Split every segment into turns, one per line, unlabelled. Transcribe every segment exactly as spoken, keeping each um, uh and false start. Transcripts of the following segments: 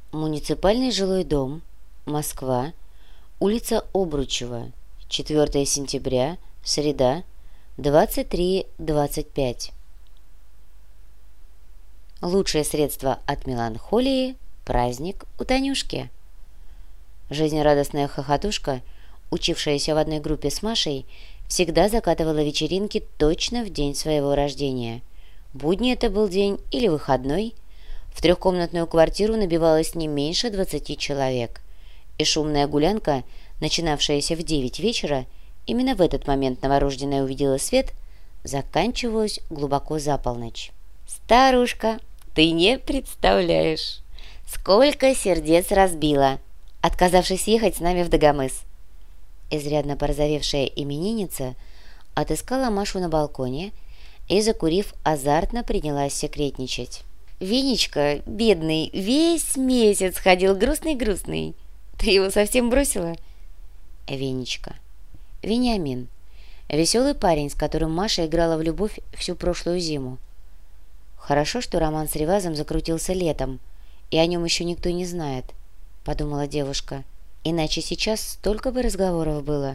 Муниципальный жилой дом, Москва, улица Обручева, четвёртое сентября, среда, двадцать три двадцать пять. Лучшее средство от меланхолии – праздник у Танюшки. Жизнерадостная хохотушка, учившаяся в одной группе с Машей, всегда закатывала вечеринки точно в день своего рождения. Будний это был день или выходной, в трехкомнатную квартиру набивалось не меньше двадцати человек, и шумная гулянка, начинавшаяся в девять вечера, именно в этот момент новорожденная увидела свет, заканчивалась глубоко за полночь. «Старушка, ты не представляешь, сколько сердец разбила, отказавшись ехать с нами в Дагомыс!» Изрядно порозовевшая именинница отыскала Машу на балконе и, закурив, азартно принялась секретничать. «Венечка, бедный, весь месяц ходил грустный-грустный. Ты его совсем бросила?» Венечка. Вениамин. Веселый парень, с которым Маша играла в любовь всю прошлую зиму. «Хорошо, что роман с Ревазом закрутился летом, и о нем еще никто не знает», — подумала девушка. «Иначе сейчас столько бы разговоров было».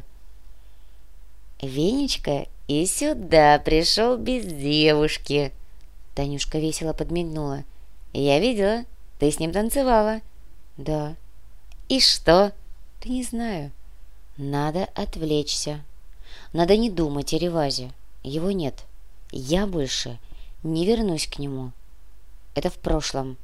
«Венечка и сюда пришел без девушки», — Танюшка весело подмигнула. «Я видела, ты с ним танцевала». «Да». «И что?» «Да не знаю». «Надо отвлечься. Надо не думать о Ревазе. Его нет. Я больше не вернусь к нему. Это в прошлом».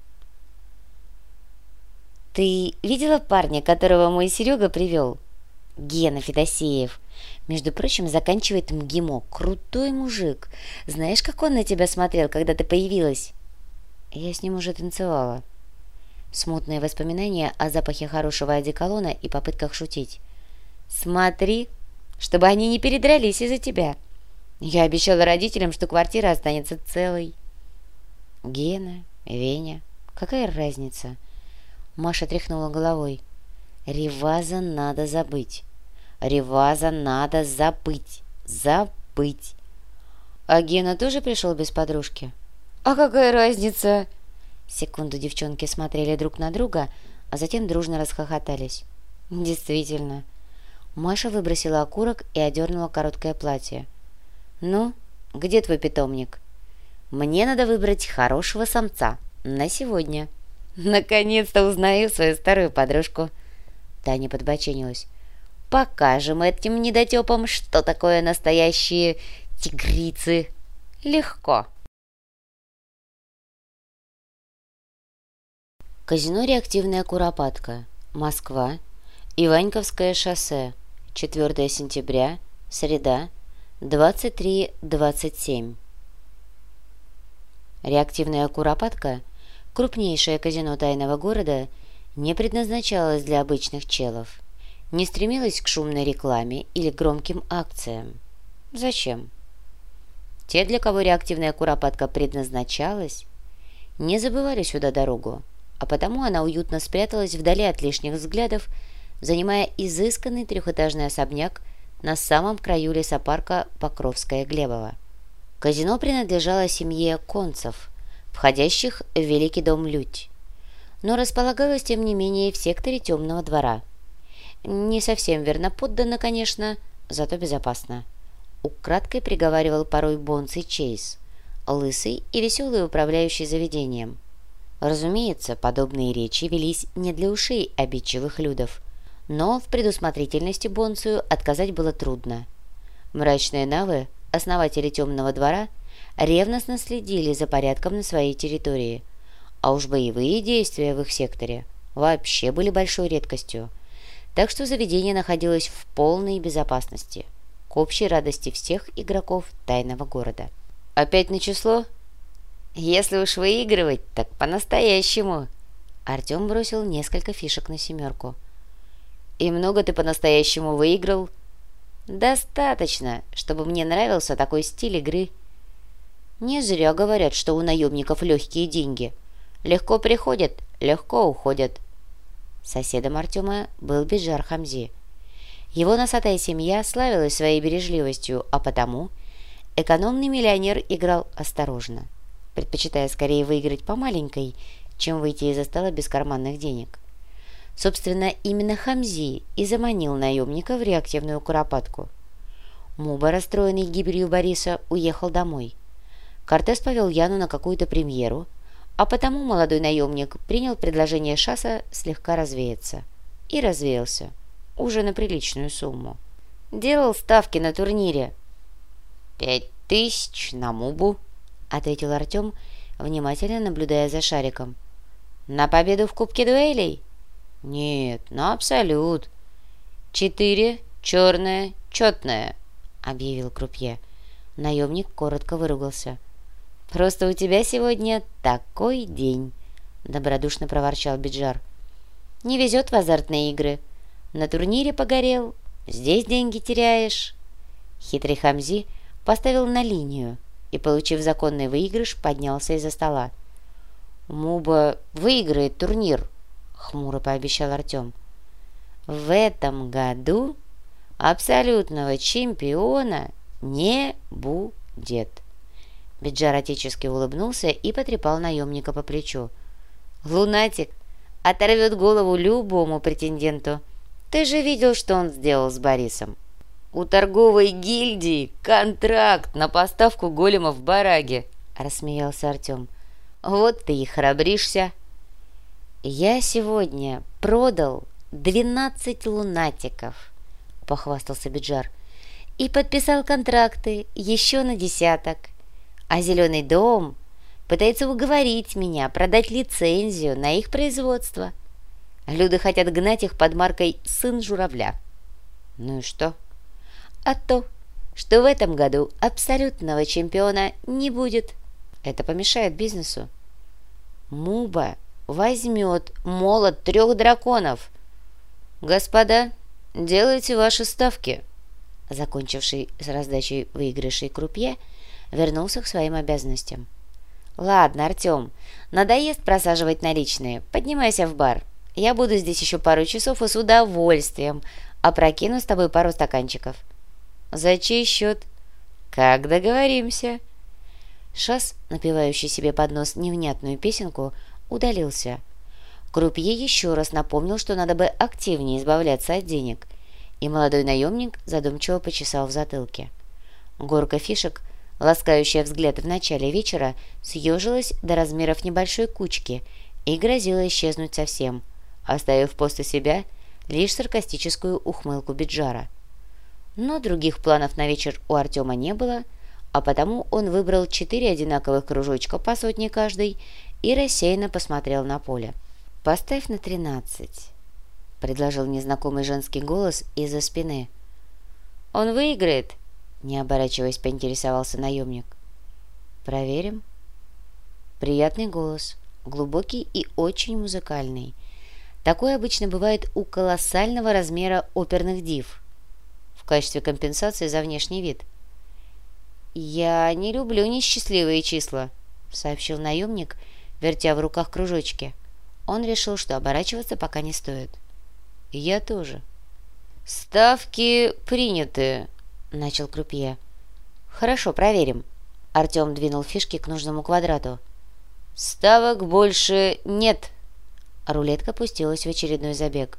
«Ты видела парня, которого мой Серега привел?» «Гена Федосеев. Между прочим, заканчивает МГИМО. Крутой мужик. Знаешь, как он на тебя смотрел, когда ты появилась?» «Я с ним уже танцевала». Смутные воспоминания о запахе хорошего одеколона и попытках шутить. «Смотри, чтобы они не передрались из-за тебя. Я обещала родителям, что квартира останется целой». «Гена, Веня, какая разница?» Маша тряхнула головой. «Реваза надо забыть. Реваза надо забыть. Забыть». «А Гена тоже пришел без подружки?» «А какая разница?» Секунду девчонки смотрели друг на друга, а затем дружно расхохотались. «Действительно». Маша выбросила окурок и одернула короткое платье. «Ну, где твой питомник?» «Мне надо выбрать хорошего самца на сегодня». «Наконец-то узнаю свою старую подружку». Таня подбоченилась. «Покажем этим недотепам, что такое настоящие тигрицы. Легко». Казино «Реактивная Куропатка», Москва, Иваньковское шоссе, четвёртое сентября, среда, двадцать три двадцать семь. «Реактивная Куропатка», крупнейшее казино тайного города, не предназначалось для обычных челов, не стремилось к шумной рекламе или громким акциям. Зачем? Те, для кого реактивная Куропатка предназначалась, не забывали сюда дорогу, а потому она уютно спряталась вдали от лишних взглядов, занимая изысканный трехэтажный особняк на самом краю лесопарка Покровское-Глебово. Казино принадлежало семье Концев, входящих в Великий дом Людь, но располагалось, тем не менее, в секторе Темного двора. Не совсем верноподданно, конечно, зато безопасно. Украдкой приговаривал порой Бонций Чейз, лысый и веселый управляющий заведением. Разумеется, подобные речи велись не для ушей обидчивых людов, но в предусмотрительности Бонцию отказать было трудно. Мрачные навы, основатели Темного двора, ревностно следили за порядком на своей территории, а уж боевые действия в их секторе вообще были большой редкостью, так что заведение находилось в полной безопасности, к общей радости всех игроков тайного города. «Опять на число?» «Если уж выигрывать, так по-настоящему!» Артем бросил несколько фишек на семерку. «И много ты по-настоящему выиграл?» «Достаточно, чтобы мне нравился такой стиль игры». «Не зря говорят, что у наемников легкие деньги. Легко приходят, легко уходят». Соседом Артема был Биджар Хамзи. Его носатая семья славилась своей бережливостью, а потому экономный миллионер играл осторожно, предпочитая скорее выиграть по маленькой, чем выйти из-за стола без карманных денег. Собственно, именно Хамзи и заманил наемника в реактивную куропатку. Муба, расстроенный гибелью Бориса, уехал домой. Кортес повел Яну на какую-то премьеру, а потому молодой наемник принял предложение Шаса слегка развеяться. И развеялся, уже на приличную сумму. Делал ставки на турнире. «Пять тысяч на Мубу», — ответил Артем, внимательно наблюдая за шариком. «На победу в Кубке дуэлей?» «Нет, на абсолют». «Четыре, черное, четное», — объявил крупье. Наемник коротко выругался. «Просто у тебя сегодня такой день», — добродушно проворчал Биджар. «Не везет в азартные игры. На турнире погорел, здесь деньги теряешь». Хитрый Хамзи поставил на линию и, получив законный выигрыш, поднялся из-за стола. «Муба выиграет турнир», — хмуро пообещал Артем. «В этом году абсолютного чемпиона не будет». Биджар отечески улыбнулся и потрепал наемника по плечу. «Лунатик оторвет голову любому претенденту. Ты же видел, что он сделал с Борисом. У торговой гильдии контракт на поставку големов в бараге», — рассмеялся Артем. «Вот ты и храбришься». «Я сегодня продал двенадцать лунатиков», — похвастался Биджар, «и подписал контракты еще на десяток. А Зеленый дом пытается уговорить меня продать лицензию на их производство. Люди хотят гнать их под маркой «Сын журавля». Ну и что? А то, что в этом году абсолютного чемпиона не будет. Это помешает бизнесу. Муба возьмет молот трех драконов. Господа, делайте ваши ставки. Закончивший с раздачей выигрышей крупье вернулся к своим обязанностям. «Ладно, Артем, надоест просаживать наличные. Поднимайся в бар. Я буду здесь еще пару часов и с удовольствием опрокину с тобой пару стаканчиков». «За чей счет?» «Как договоримся». Шас, напевающий себе под нос невнятную песенку, удалился. Крупье еще раз напомнил, что надо бы активнее избавляться от денег, и молодой наемник задумчиво почесал в затылке. Горка фишек, ласкающая взгляд в начале вечера, съежилась до размеров небольшой кучки и грозила исчезнуть совсем, оставив после себя лишь саркастическую ухмылку Биджара. Но других планов на вечер у Артема не было, а потому он выбрал четыре одинаковых кружочка по сотне каждый и рассеянно посмотрел на поле. «Поставь на тринадцать», — предложил незнакомый женский голос из-за спины. «Он выиграет?» — не оборачиваясь, поинтересовался наемник. «Проверим». Приятный голос, глубокий и очень музыкальный. Такое обычно бывает у колоссального размера оперных див в качестве компенсации за внешний вид. «Я не люблю несчастливые числа», — сообщил наемник, вертя в руках кружочки. Он решил, что оборачиваться пока не стоит. «Я тоже». «Ставки приняты», — начал крупье. «Хорошо, проверим». Артем двинул фишки к нужному квадрату. «Ставок больше нет». Рулетка пустилась в очередной забег.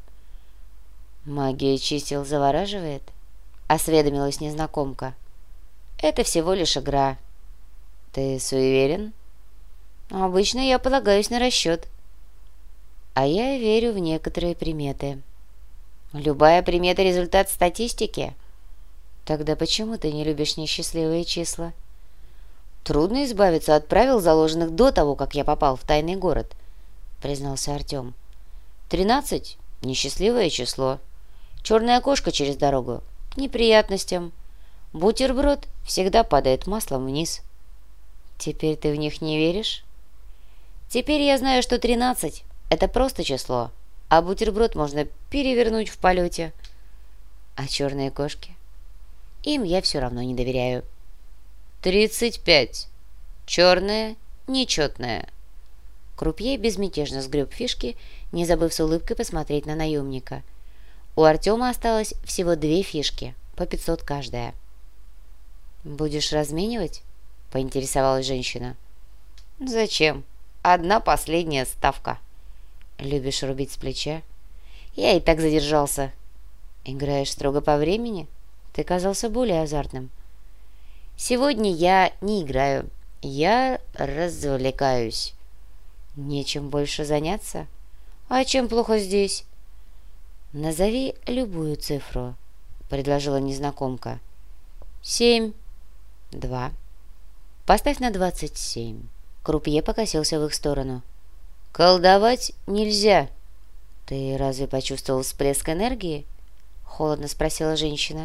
«Магия чисел завораживает?» — осведомилась незнакомка. «Это всего лишь игра». «Ты суеверен?» «Обычно я полагаюсь на расчет». «А я верю в некоторые приметы». «Любая примета — результат статистики». «Тогда почему ты не любишь несчастливые числа?» «Трудно избавиться от правил, заложенных до того, как я попал в тайный город», — признался Артем. «Тринадцать — несчастливое число. Черная кошка через дорогу — к неприятностям. Бутерброд всегда падает маслом вниз». «Теперь ты в них не веришь?» «Теперь я знаю, что тринадцать — это просто число, а бутерброд можно перевернуть в полете». «А черные кошки?» «Им я все равно не доверяю». «Тридцать пять. Черное, нечетное». Крупье безмятежно сгреб фишки, не забыв с улыбкой посмотреть на наемника. У Артема осталось всего две фишки, по пятьсот каждая. «Будешь разменивать?» — поинтересовалась женщина. «Зачем? Одна последняя ставка. Любишь рубить с плеча? Я и так задержался. Играешь строго по времени? Ты казался более азартным. Сегодня я не играю. Я развлекаюсь. Нечем больше заняться? А чем плохо здесь? Назови любую цифру, предложила незнакомка. Семь. Два. Поставь на двадцать семь. Крупье покосился в их сторону. Колдовать нельзя. Ты разве почувствовал всплеск энергии? Холодно спросила женщина.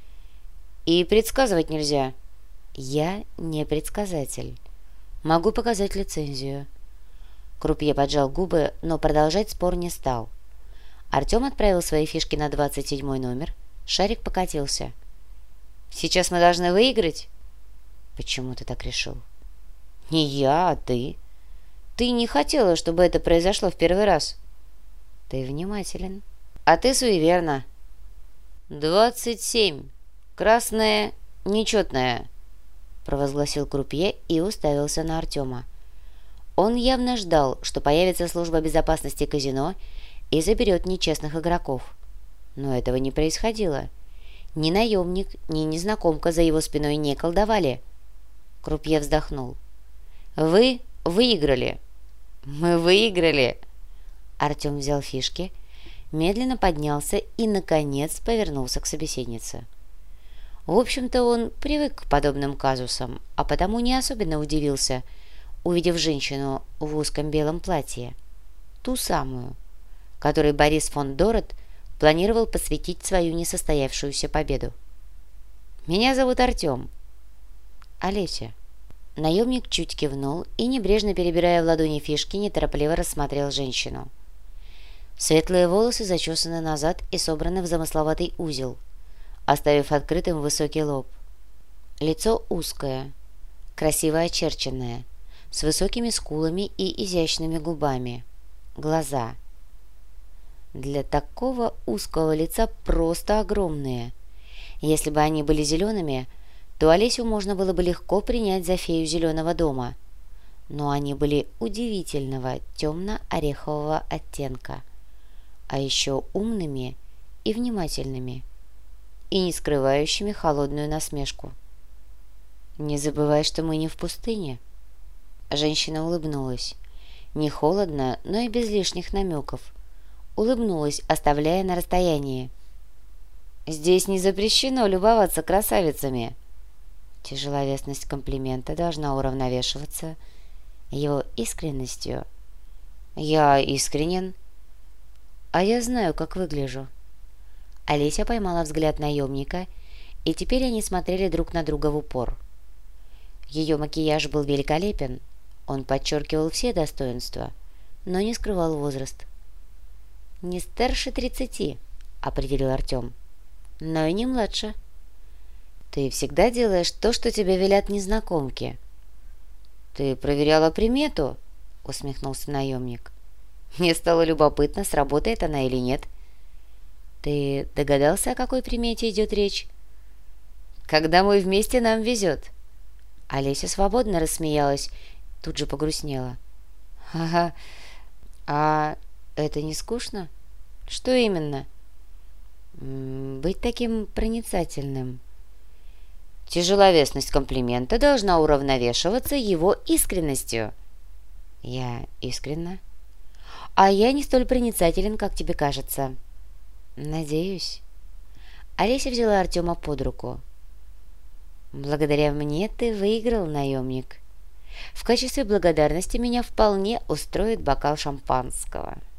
И предсказывать нельзя. Я не предсказатель. Могу показать лицензию. Крупье поджал губы, но продолжать спор не стал. Артем отправил свои фишки на двадцать седьмой номер. Шарик покатился. «Сейчас мы должны выиграть?» «Почему ты так решил?» «Не я, а ты. Ты не хотела, чтобы это произошло в первый раз». «Ты внимателен». «А ты суеверна». «Двадцать семь. Красная нечетная», — провозгласил крупье и уставился на Артема. Он явно ждал, что появится служба безопасности казино и заберет нечестных игроков. Но этого не происходило. Ни наемник, ни незнакомка за его спиной не колдовали. Крупье вздохнул. «Вы выиграли». «Мы выиграли». Артем взял фишки, медленно поднялся и, наконец, повернулся к собеседнице. В общем-то, он привык к подобным казусам, а потому не особенно удивился, увидев женщину в узком белом платье. Ту самую, которой Борис фон Дорет планировал посвятить свою несостоявшуюся победу. «Меня зовут Артем». «Олеся». Наемник чуть кивнул и, небрежно перебирая в ладони фишки, неторопливо рассмотрел женщину. Светлые волосы зачесаны назад и собраны в замысловатый узел, оставив открытым высокий лоб. Лицо узкое, красиво очерченное, с высокими скулами и изящными губами. Глаза. Для такого узкого лица просто огромные. Если бы они были зелеными, то Олесю можно было бы легко принять за фею зеленого дома. Но они были удивительного темно-орехового оттенка, а еще умными и внимательными, и не скрывающими холодную насмешку. «Не забывай, что мы не в пустыне». Женщина улыбнулась. Не холодно, но и без лишних намеков. Улыбнулась, оставляя на расстоянии. «Здесь не запрещено любоваться красавицами». Тяжеловесность комплимента должна уравновешиваться его искренностью. «Я искренен». «А я знаю, как выгляжу». Олеся поймала взгляд наемника, и теперь они смотрели друг на друга в упор. Ее макияж был великолепен, он подчеркивал все достоинства, но не скрывал возраст. «Не старше тридцати», — определил Артем, — «но и не младше». «Ты всегда делаешь то, что тебе велят незнакомки». «Ты проверяла примету?» — усмехнулся наемник. «Мне стало любопытно, сработает она или нет». «Ты догадался, о какой примете идет речь?» «Когда мы вместе, нам везет». Олеся свободно рассмеялась, тут же погрустнела. «Ага, а это не скучно?» «Что именно?» М -м, «Быть таким проницательным». «Тяжеловесность комплимента должна уравновешиваться его искренностью». «Я искренна?» «А я не столь проницателен, как тебе кажется». «Надеюсь». Олеся взяла Артема под руку. «Благодаря мне ты выиграл, наемник. В качестве благодарности меня вполне устроит бокал шампанского».